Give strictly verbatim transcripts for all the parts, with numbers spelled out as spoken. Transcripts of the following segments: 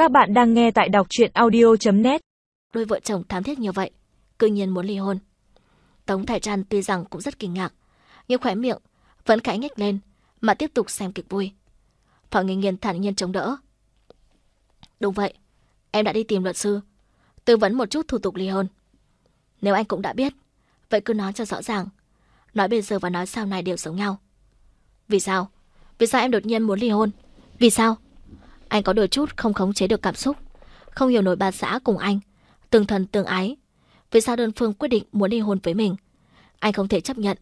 Các bạn đang nghe tại đọc truyện audio chấm net. Đôi vợ chồng thám thiết như vậy, cư nhiên muốn ly hôn. Tống Thải Trăn tuy rằng cũng rất kinh ngạc, nhưng khóe miệng vẫn khẽ nhếch lên mà tiếp tục xem kịch vui. Phạm Nghiên Nghiên thản nhiên chống đỡ. Đúng vậy, em đã đi tìm luật sư, tư vấn một chút thủ tục ly hôn. Nếu anh cũng đã biết, vậy cứ nói cho rõ ràng. Nói bây giờ và nói sau này đều giống nhau. Vì sao? Vì sao em đột nhiên muốn ly hôn? Vì sao? Anh có đôi chút không khống chế được cảm xúc, không hiểu nổi bà xã cùng anh tương thân tương ái. Vì sao đơn phương quyết định muốn ly hôn với mình? Anh không thể chấp nhận.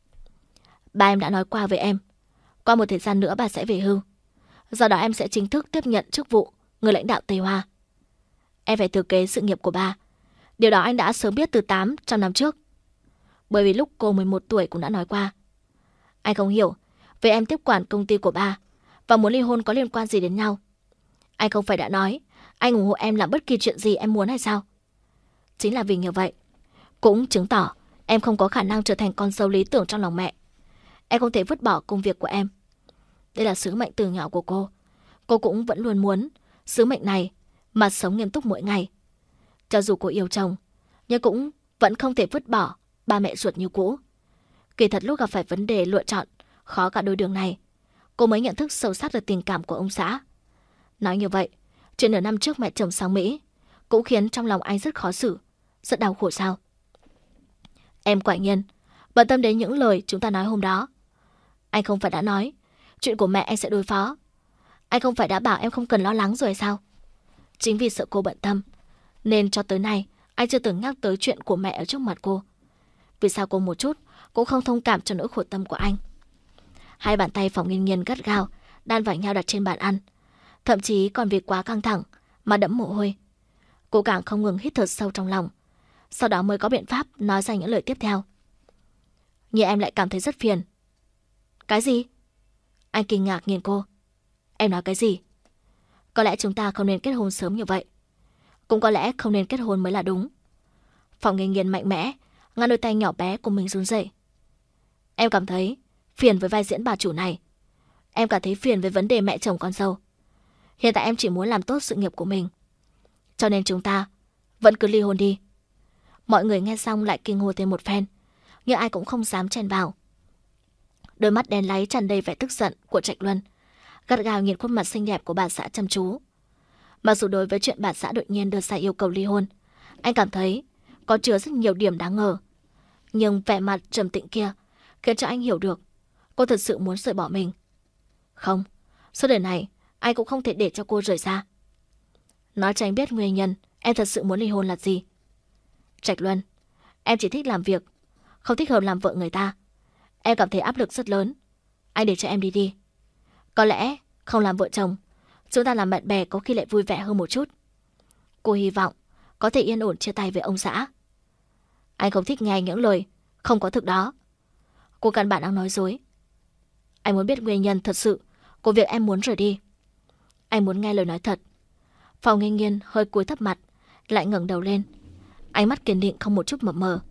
Ba em đã nói qua với em, qua một thời gian nữa bà sẽ về hưu. Do đó em sẽ chính thức tiếp nhận chức vụ người lãnh đạo Tây Hoa. Em phải thừa kế sự nghiệp của ba. Điều đó anh đã sớm biết từ tám trăm năm trước, bởi vì lúc cô mười một tuổi cũng đã nói qua. Anh không hiểu về em tiếp quản công ty của ba và muốn ly hôn có liên quan gì đến nhau. Anh không phải đã nói anh ủng hộ em làm bất kỳ chuyện gì em muốn hay sao? Chính là vì như vậy, cũng chứng tỏ em không có khả năng trở thành con dâu lý tưởng trong lòng mẹ. Em không thể vứt bỏ công việc của em. Đây là sứ mệnh từ nhỏ của cô. Cô cũng vẫn luôn muốn sứ mệnh này mà sống nghiêm túc mỗi ngày. Cho dù cô yêu chồng, nhưng cũng vẫn không thể vứt bỏ ba mẹ ruột như cũ. Kỳ thật lúc gặp phải vấn đề lựa chọn khó cả đôi đường này, cô mới nhận thức sâu sắc được tình cảm của ông xã. Nói như vậy, chuyện nửa năm trước mẹ chồng sang Mỹ cũng khiến trong lòng anh rất khó xử, rất đau khổ sao? Em quả nhiên bận tâm đến những lời chúng ta nói hôm đó. Anh không phải đã nói chuyện của mẹ anh sẽ đối phó. Anh không phải đã bảo em không cần lo lắng rồi hay sao? Chính vì sợ cô bận tâm, nên cho tới nay anh chưa từng nhắc tới chuyện của mẹ ở trước mặt cô. Vì sao cô một chút cũng không thông cảm cho nỗi khổ tâm của anh? Hai bàn tay Phòng Nghiên Nghiên gắt gao đan vào nhau đặt trên bàn ăn, thậm chí còn vì quá căng thẳng mà đẫm mồ hôi. Cô càng không ngừng hít thở sâu trong lòng, sau đó mới có biện pháp nói ra những lời tiếp theo. Nhưng em lại cảm thấy rất phiền. Cái gì? Anh kinh ngạc nhìn cô. Em nói cái gì? Có lẽ chúng ta không nên kết hôn sớm như vậy. Cũng có lẽ không nên kết hôn mới là đúng. Phòng Nghiên Nghiên mạnh mẽ ngăn đôi tay nhỏ bé của mình run rẩy. Em cảm thấy phiền với vai diễn bà chủ này. Em cảm thấy phiền với vấn đề mẹ chồng con dâu. Hiện tại em chỉ muốn làm tốt sự nghiệp của mình, cho nên chúng ta vẫn cứ ly hôn đi. Mọi người nghe xong lại kinh hô thêm một phen, nhưng ai cũng không dám chen vào. Đôi mắt đen láy tràn đầy vẻ tức giận của Trạch Luân gắt gao nhìn khuôn mặt xinh đẹp của bà xã chăm chú. Mặc dù đối với chuyện bà xã đột nhiên đưa ra yêu cầu ly hôn, anh cảm thấy có chứa rất nhiều điểm đáng ngờ, nhưng vẻ mặt trầm tĩnh kia khiến cho anh hiểu được cô thật sự muốn rời bỏ mình. Không, suốt đời này anh cũng không thể để cho cô rời ra. Nói cho anh biết nguyên nhân em thật sự muốn ly hôn là gì. Trạch Luân, em chỉ thích làm việc, không thích hợp làm vợ người ta. Em cảm thấy áp lực rất lớn. Anh để cho em đi đi. Có lẽ không làm vợ chồng, chúng ta làm bạn bè có khi lại vui vẻ hơn một chút. Cô hy vọng có thể yên ổn chia tay với ông xã. Anh không thích nghe những lời không có thực đó. Cô căn bản đang nói dối. Anh muốn biết nguyên nhân thật sự của việc em muốn rời đi. Anh muốn nghe lời nói thật. Phòng Nghiên Nghiên hơi cúi thấp mặt, lại ngẩng đầu lên, ánh mắt kiên định không một chút mập mờ.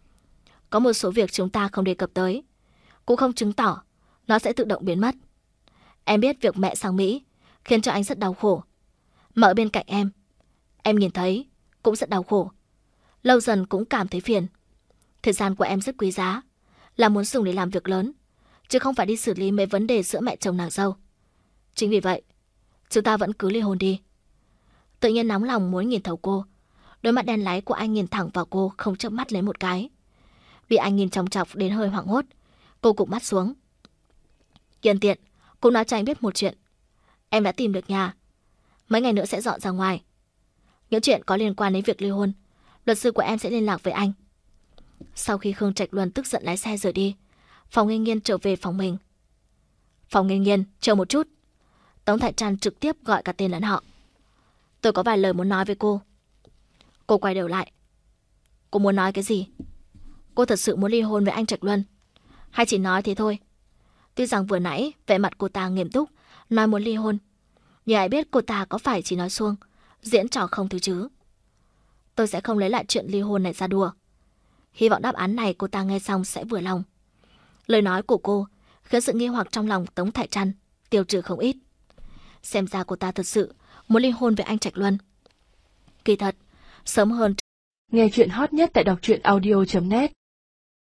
Có một số việc chúng ta không đề cập tới, cũng không chứng tỏ nó sẽ tự động biến mất. Em biết việc mẹ sang Mỹ khiến cho anh rất đau khổ, mà ở bên cạnh em, em nhìn thấy cũng rất đau khổ. Lâu dần cũng cảm thấy phiền. Thời gian của em rất quý giá, là muốn dùng để làm việc lớn, chứ không phải đi xử lý mấy vấn đề giữa mẹ chồng nàng dâu. Chính vì vậy, chúng ta vẫn cứ ly hôn đi. Tự nhiên nóng lòng muốn nhìn thấu cô. Đôi mắt đen láy của anh nhìn thẳng vào cô, không chớp mắt lấy một cái. Bị anh nhìn chòng chọc đến hơi hoảng hốt, cô cụp mắt xuống. Nhân tiện cũng nói cho anh biết một chuyện. Em đã tìm được nhà, mấy ngày nữa sẽ dọn ra ngoài. Những chuyện có liên quan đến việc ly hôn, luật sư của em sẽ liên lạc với anh. Sau khi Khương Trạch Luân tức giận lái xe rời đi, Phòng Nghiên Nghiên trở về phòng mình. Phòng Nghiên Nghiên, chờ một chút. Tống Thải Trăn trực tiếp gọi cả tên lẫn họ. Tôi có vài lời muốn nói với cô. Cô quay đầu lại. Cô muốn nói cái gì? Cô thật sự muốn ly hôn với anh Trạch Luân, hay chỉ nói thế thôi? Tuy rằng vừa nãy vẻ mặt cô ta nghiêm túc nói muốn ly hôn, nhưng ai biết cô ta có phải chỉ nói suông, diễn trò không thứ chứ. Tôi sẽ không lấy lại chuyện ly hôn này ra đùa. Hy vọng đáp án này cô ta nghe xong sẽ vừa lòng. Lời nói của cô khiến sự nghi hoặc trong lòng Tống Thải Trăn tiêu trừ không ít. Xem ra cô ta thật sự muốn ly hôn với anh Trạch Luân. Kỳ thật, sớm hơn. Nghe chuyện hot nhất tại đọc truyện audio chấm net